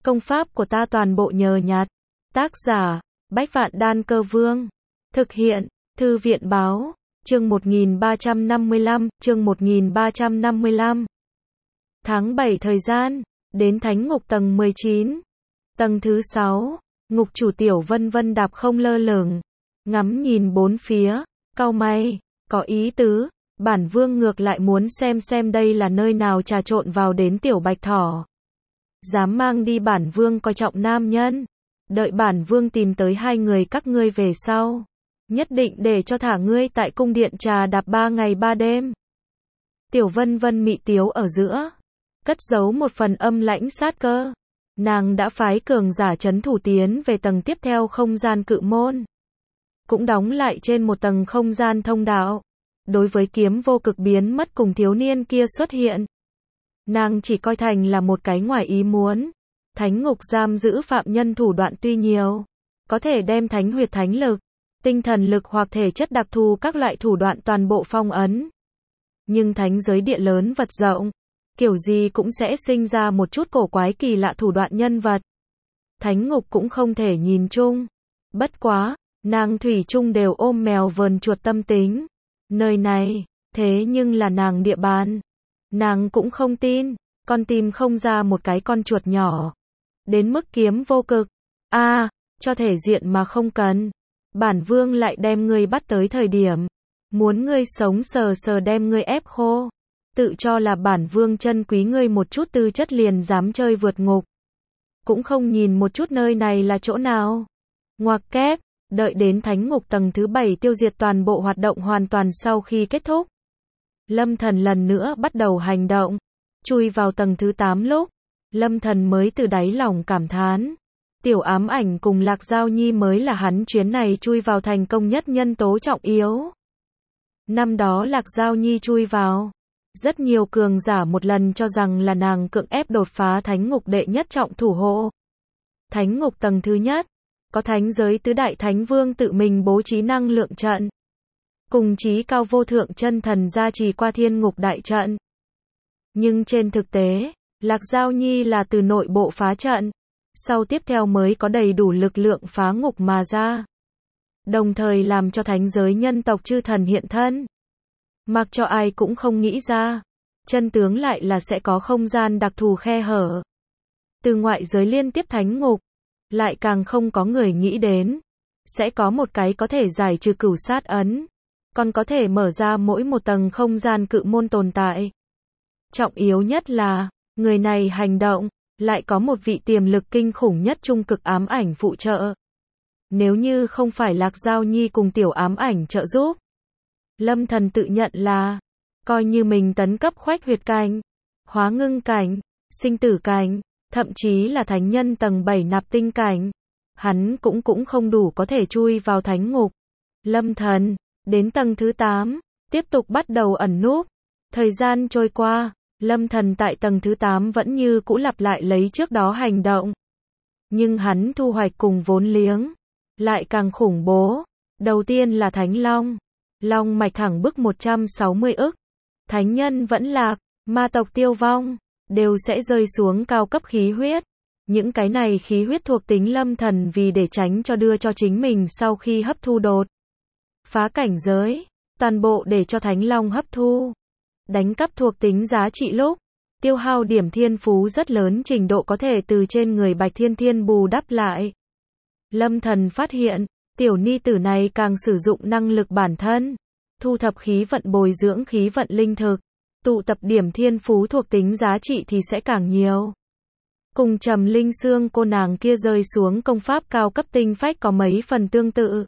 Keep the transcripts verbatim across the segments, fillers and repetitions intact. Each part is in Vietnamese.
Công pháp của ta toàn bộ nhờ nhặt. Tác giả, Bách Vạn Đan Cơ Vương. Thực hiện, Thư viện Báo. Chương một nghìn ba trăm năm mươi lăm, chương một nghìn ba trăm năm mươi lăm. Tháng bảy thời gian, đến Thánh Ngục tầng mười chín. Tầng thứ sáu, Ngục chủ Tiểu Vân Vân đạp không lơ lửng, ngắm nhìn bốn phía, cau mày, có ý tứ, bản vương ngược lại muốn xem xem đây là nơi nào trà trộn vào đến Tiểu Bạch Thỏ. Dám mang đi bản vương coi trọng nam nhân, đợi bản vương tìm tới hai người các ngươi về sau, nhất định để cho thả ngươi tại cung điện trà đạp ba ngày ba đêm. Tiểu Vân Vân mị tiếu ở giữa, cất giấu một phần âm lãnh sát cơ. Nàng đã phái cường giả trấn thủ tiến về tầng tiếp theo không gian cự môn, cũng đóng lại trên một tầng không gian thông đạo. Đối với kiếm vô cực biến mất cùng thiếu niên kia xuất hiện, nàng chỉ coi thành là một cái ngoài ý muốn. Thánh ngục giam giữ phạm nhân thủ đoạn tuy nhiều, có thể đem thánh huyệt thánh lực, tinh thần lực hoặc thể chất đặc thù các loại thủ đoạn toàn bộ phong ấn. Nhưng thánh giới địa lớn vật rộng, kiểu gì cũng sẽ sinh ra một chút cổ quái kỳ lạ thủ đoạn nhân vật. Thánh ngục cũng không thể nhìn chung. Bất quá, nàng thủy chung đều ôm mèo vờn chuột tâm tính. Nơi này, thế nhưng là nàng địa bàn. Nàng cũng không tin, con tìm không ra một cái con chuột nhỏ. Đến mức kiếm vô cực. a à, cho thể diện mà không cần. Bản vương lại đem ngươi bắt tới thời điểm. Muốn ngươi sống sờ sờ đem ngươi ép khô. Tự cho là bản vương chân quý ngươi một chút tư chất liền dám chơi vượt ngục. Cũng không nhìn một chút nơi này là chỗ nào. Ngoặc kép, đợi đến thánh ngục tầng thứ bảy tiêu diệt toàn bộ hoạt động hoàn toàn sau khi kết thúc. Lâm Thần lần nữa bắt đầu hành động. Chui vào tầng thứ tám lúc, Lâm Thần mới từ đáy lòng cảm thán. Tiểu Ám Ảnh cùng Lạc Giao Nhi mới là hắn chuyến này chui vào thành công nhất nhân tố trọng yếu. Năm đó Lạc Giao Nhi chui vào, rất nhiều cường giả một lần cho rằng là nàng cưỡng ép đột phá thánh ngục đệ nhất trọng thủ hộ. Thánh ngục tầng thứ nhất, có thánh giới tứ đại thánh vương tự mình bố trí năng lượng trận. Cùng chí cao vô thượng chân thần gia trì qua thiên ngục đại trận. Nhưng trên thực tế, Lạc Giao Nhi là từ nội bộ phá trận, sau tiếp theo mới có đầy đủ lực lượng phá ngục mà ra. Đồng thời làm cho thánh giới nhân tộc chư thần hiện thân. Mặc cho ai cũng không nghĩ ra, chân tướng lại là sẽ có không gian đặc thù khe hở. Từ ngoại giới liên tiếp thánh ngục, lại càng không có người nghĩ đến, sẽ có một cái có thể giải trừ cửu sát ấn, còn có thể mở ra mỗi một tầng không gian cự môn tồn tại. Trọng yếu nhất là, người này hành động, lại có một vị tiềm lực kinh khủng nhất trung cực ám ảnh phụ trợ. Nếu như không phải Lạc Giao Nhi cùng Tiểu Ám Ảnh trợ giúp, Lâm Thần tự nhận là, coi như mình tấn cấp khoách huyệt cảnh, hóa ngưng cảnh, sinh tử cảnh, thậm chí là thánh nhân tầng bảy nạp tinh cảnh, hắn cũng cũng không đủ có thể chui vào thánh ngục. Lâm Thần, đến tầng thứ tám, tiếp tục bắt đầu ẩn núp. Thời gian trôi qua, Lâm Thần tại tầng thứ tám vẫn như cũ lặp lại lấy trước đó hành động. Nhưng hắn thu hoạch cùng vốn liếng, lại càng khủng bố. Đầu tiên là Thánh Long. Long mạch thẳng bức một trăm sáu mươi ức. Thánh nhân vẫn lạc, ma tộc tiêu vong, đều sẽ rơi xuống cao cấp khí huyết. Những cái này khí huyết thuộc tính Lâm Thần vì để tránh cho đưa cho chính mình sau khi hấp thu đột phá cảnh giới, toàn bộ để cho Thánh Long hấp thu. Đánh cắp thuộc tính giá trị lúc, tiêu hao điểm thiên phú rất lớn trình độ có thể từ trên người Bạch Thiên Thiên bù đắp lại. Lâm Thần phát hiện, tiểu ni tử này càng sử dụng năng lực bản thân, thu thập khí vận bồi dưỡng khí vận linh thực, tụ tập điểm thiên phú thuộc tính giá trị thì sẽ càng nhiều. Cùng Trầm Linh Xương cô nàng kia rơi xuống công pháp cao cấp tinh phách có mấy phần tương tự.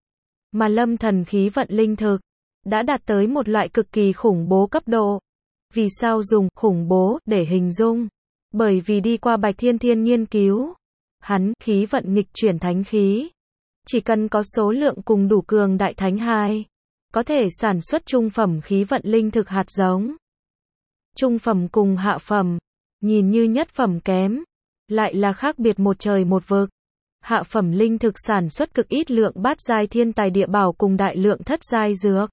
Mà Lâm Thần khí vận linh thực đã đạt tới một loại cực kỳ khủng bố cấp độ. Vì sao dùng khủng bố để hình dung? Bởi vì đi qua Bạch Thiên Thiên nghiên cứu, hắn khí vận nghịch chuyển thánh khí, chỉ cần có số lượng cùng đủ cường đại thánh hai, có thể sản xuất trung phẩm khí vận linh thực hạt giống. Trung phẩm cùng hạ phẩm, nhìn như nhất phẩm kém, lại là khác biệt một trời một vực. Hạ phẩm linh thực sản xuất cực ít lượng bát giai thiên tài địa bảo cùng đại lượng thất giai dược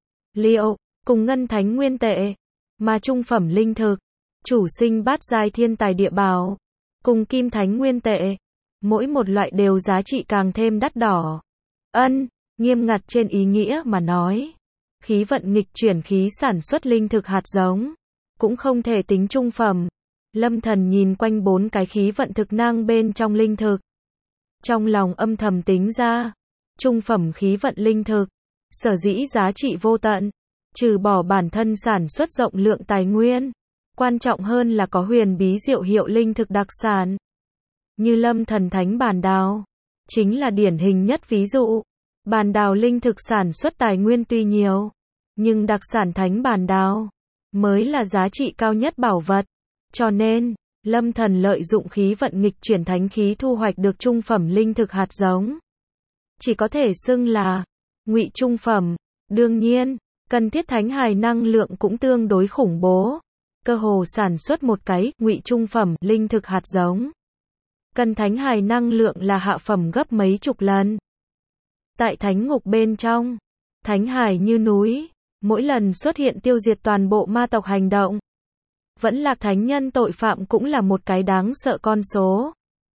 liệu, cùng ngân thánh nguyên tệ, mà trung phẩm linh thực, chủ sinh bát giai thiên tài địa bảo, cùng kim thánh nguyên tệ. Mỗi một loại đều giá trị càng thêm đắt đỏ. Ân, nghiêm ngặt trên ý nghĩa mà nói. Khí vận nghịch chuyển khí sản xuất linh thực hạt giống. Cũng không thể tính trung phẩm. Lâm Thần nhìn quanh bốn cái khí vận thực năng bên trong linh thực. Trong lòng âm thầm tính ra. Trung phẩm khí vận linh thực. Sở dĩ giá trị vô tận. Trừ bỏ bản thân sản xuất rộng lượng tài nguyên. Quan trọng hơn là có huyền bí diệu hiệu linh thực đặc sản. Như Lâm Thần Thánh Bàn Đào. Chính là điển hình nhất ví dụ. Bàn đào linh thực sản xuất tài nguyên tuy nhiều. Nhưng đặc sản Thánh Bàn Đào. Mới là giá trị cao nhất bảo vật. Cho nên, Lâm Thần lợi dụng khí vận nghịch chuyển thánh khí thu hoạch được trung phẩm linh thực hạt giống. Chỉ có thể xưng là ngụy trung phẩm. Đương nhiên, cần thiết thánh hài năng lượng cũng tương đối khủng bố. Cơ hồ sản xuất một cái ngụy trung phẩm linh thực hạt giống. Cần thánh hài năng lượng là hạ phẩm gấp mấy chục lần. Tại thánh ngục bên trong, thánh hài như núi, mỗi lần xuất hiện tiêu diệt toàn bộ ma tộc hành động. Vẫn lạc thánh nhân tội phạm cũng là một cái đáng sợ con số.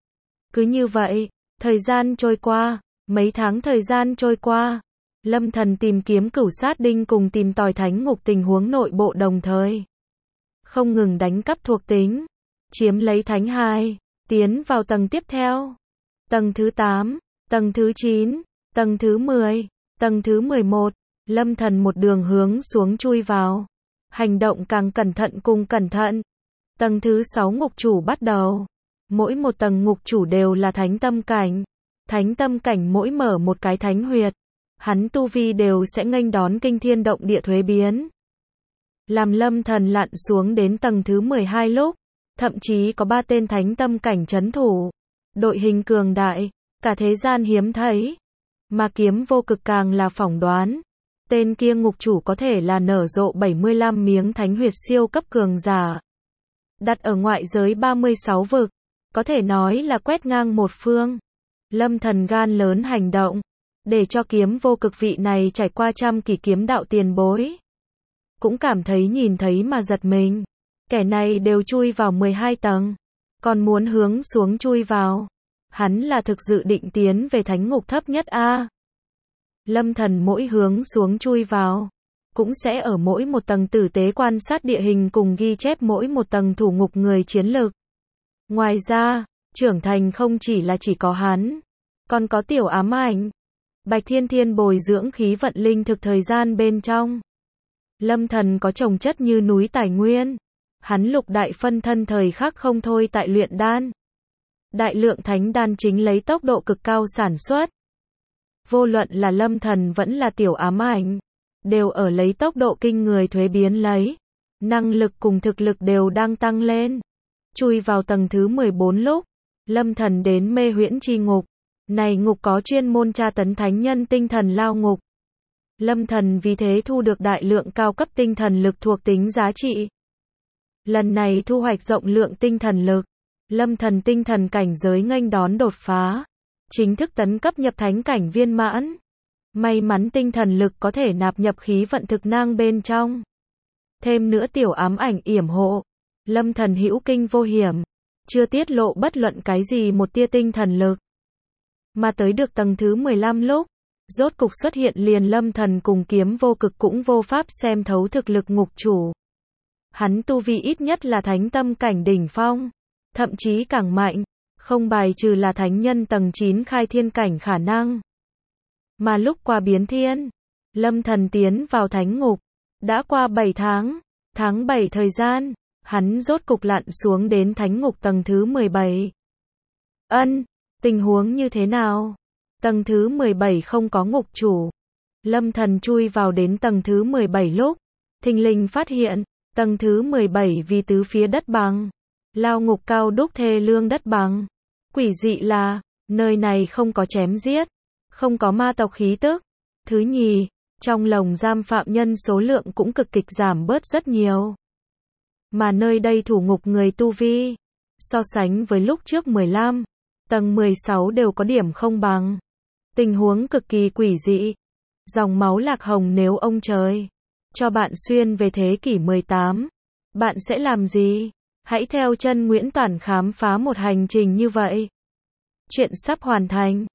Cứ như vậy, thời gian trôi qua, mấy tháng thời gian trôi qua, Lâm Thần tìm kiếm cửu sát đinh cùng tìm tòi thánh ngục tình huống nội bộ đồng thời. Không ngừng đánh cắp thuộc tính, chiếm lấy thánh hài, tiến vào tầng tiếp theo. Tầng thứ tám, tầng thứ chín, tầng thứ mười, tầng thứ mười một, Lâm Thần một đường hướng xuống chui vào. Hành động càng cẩn thận cùng cẩn thận. Tầng thứ sáu ngục chủ bắt đầu. Mỗi một tầng ngục chủ đều là thánh tâm cảnh. Thánh tâm cảnh mỗi mở một cái thánh huyệt. Hắn tu vi đều sẽ nghênh đón kinh thiên động địa thuế biến. Làm Lâm Thần lặn xuống đến tầng thứ mười hai lúc. Thậm chí có ba tên thánh tâm cảnh trấn thủ. Đội hình cường đại. Cả thế gian hiếm thấy. Mà kiếm vô cực càng là phỏng đoán. Tên kia ngục chủ có thể là nở rộ bảy mươi lăm miếng thánh huyệt siêu cấp cường giả. Đặt ở ngoại giới ba mươi sáu vực. Có thể nói là quét ngang một phương. Lâm Thần gan lớn hành động. Để cho kiếm vô cực vị này trải qua trăm kỳ kiếm đạo tiền bối. Cũng cảm thấy nhìn thấy mà giật mình. Kẻ này đều chui vào mười hai tầng. Còn muốn hướng xuống chui vào. Hắn là thực dự định tiến về thánh ngục thấp nhất a. Lâm Thần mỗi hướng xuống chui vào. Cũng sẽ ở mỗi một tầng tử tế quan sát địa hình cùng ghi chép mỗi một tầng thủ ngục người chiến lực. Ngoài ra, trưởng thành không chỉ là chỉ có hắn. Còn có tiểu ám ảnh. Bạch Thiên Thiên bồi dưỡng khí vận linh thực thời gian bên trong. Lâm Thần có trồng chất như núi tài nguyên. Hắn lục đại phân thân thời khắc không thôi tại luyện đan. Đại lượng thánh đan chính lấy tốc độ cực cao sản xuất. Vô luận là Lâm Thần vẫn là tiểu ám ảnh. Đều ở lấy tốc độ kinh người thuế biến lấy. Năng lực cùng thực lực đều đang tăng lên. Chui vào tầng thứ mười bốn lúc. Lâm Thần đến mê huyễn chi ngục. Này ngục có chuyên môn tra tấn thánh nhân tinh thần lao ngục. Lâm Thần vì thế thu được đại lượng cao cấp tinh thần lực thuộc tính giá trị. Lần này thu hoạch rộng lượng tinh thần lực. Lâm Thần tinh thần cảnh giới nghênh đón đột phá. Chính thức tấn cấp nhập thánh cảnh viên mãn. May mắn tinh thần lực có thể nạp nhập khí vận thực năng bên trong. Thêm nữa tiểu ám ảnh yểm hộ. Lâm Thần hữu kinh vô hiểm. Chưa tiết lộ bất luận cái gì một tia tinh thần lực. Mà tới được tầng thứ mười lăm lúc. Rốt cục xuất hiện liền Lâm Thần cùng kiếm vô cực cũng vô pháp xem thấu thực lực ngục chủ. Hắn tu vi ít nhất là thánh tâm cảnh đỉnh phong. Thậm chí càng mạnh. Không bài trừ là thánh nhân tầng chín khai thiên cảnh khả năng. Mà lúc qua biến thiên, Lâm Thần tiến vào thánh ngục. Đã qua bảy tháng, tháng bảy thời gian, hắn rốt cục lặn xuống đến thánh ngục tầng thứ mười bảy. Ân, tình huống như thế nào? Tầng thứ mười bảy không có ngục chủ. Lâm Thần chui vào đến tầng thứ mười bảy lúc, thình lình phát hiện, tầng thứ mười bảy vì tứ phía đất bằng. Lao ngục cao đúc thê lương đất bằng. Quỷ dị là, nơi này không có chém giết, không có ma tộc khí tức. Thứ nhì, trong lồng giam phạm nhân số lượng cũng cực kịch giảm bớt rất nhiều. Mà nơi đây thủ ngục người tu vi, so sánh với lúc trước mười lăm, tầng mười sáu đều có điểm không bằng. Tình huống cực kỳ quỷ dị. Dòng máu lạc hồng nếu ông trời cho bạn xuyên về thế kỷ mười tám, bạn sẽ làm gì? Hãy theo chân Nguyễn Toản khám phá một hành trình như vậy. Chuyện sắp hoàn thành.